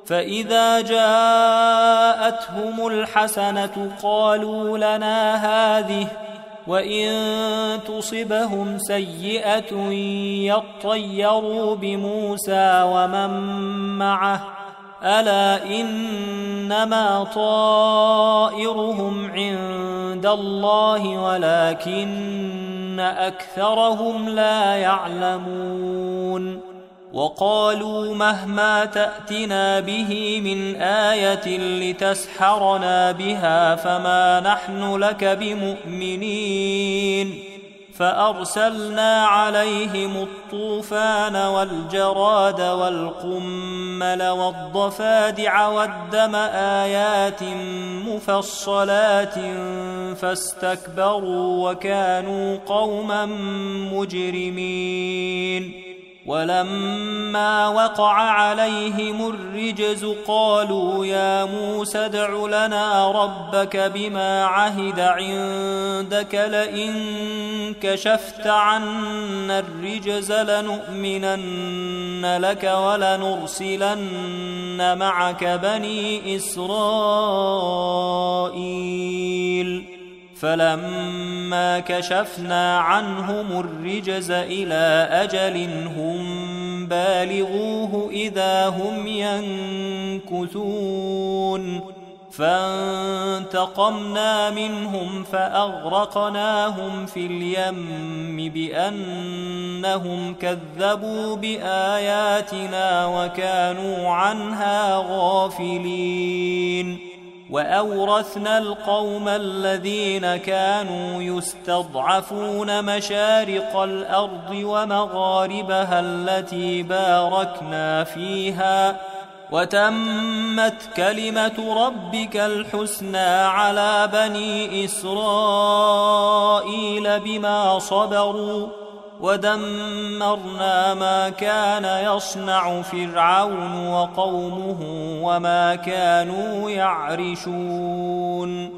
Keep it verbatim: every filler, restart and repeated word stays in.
فإذا جاءتهم الحسنة قالوا لنا هذه، وإن تصبهم سيئة يطيروا بموسى ومن معه، ألا إنما طائرهم عند الله ولكن أكثرهم لا يعلمون. وقالوا مهما تأتنا به من آية لتسحرنا بها فما نحن لك بمؤمنين. فأرسلنا عليهم الطوفان والجراد والقمل والضفادع والدم آيات مفصلات فاستكبروا وكانوا قوما مجرمين. ولما وقع عليهم الرجز قالوا يا موسى ادع لنا ربك بما عهد عندك لئن كشفت عنا الرجز لنؤمنن لك ولنرسلن معك بني إسرائيل. فلما كشفنا عنهم الرجز إلى أجل هم بالغوه إذا هم ينكثون. فانتقمنا منهم فأغرقناهم في اليم بأنهم كذبوا بآياتنا وكانوا عنها غافلين. وأورثنا القوم الذين كانوا يستضعفون مشارق الأرض ومغاربها التي باركنا فيها، وتمت كلمة ربك الحسنى على بني إسرائيل بما صبروا، ودمرنا ما كان يصنع فرعون وقومه وما كانوا يعرشون.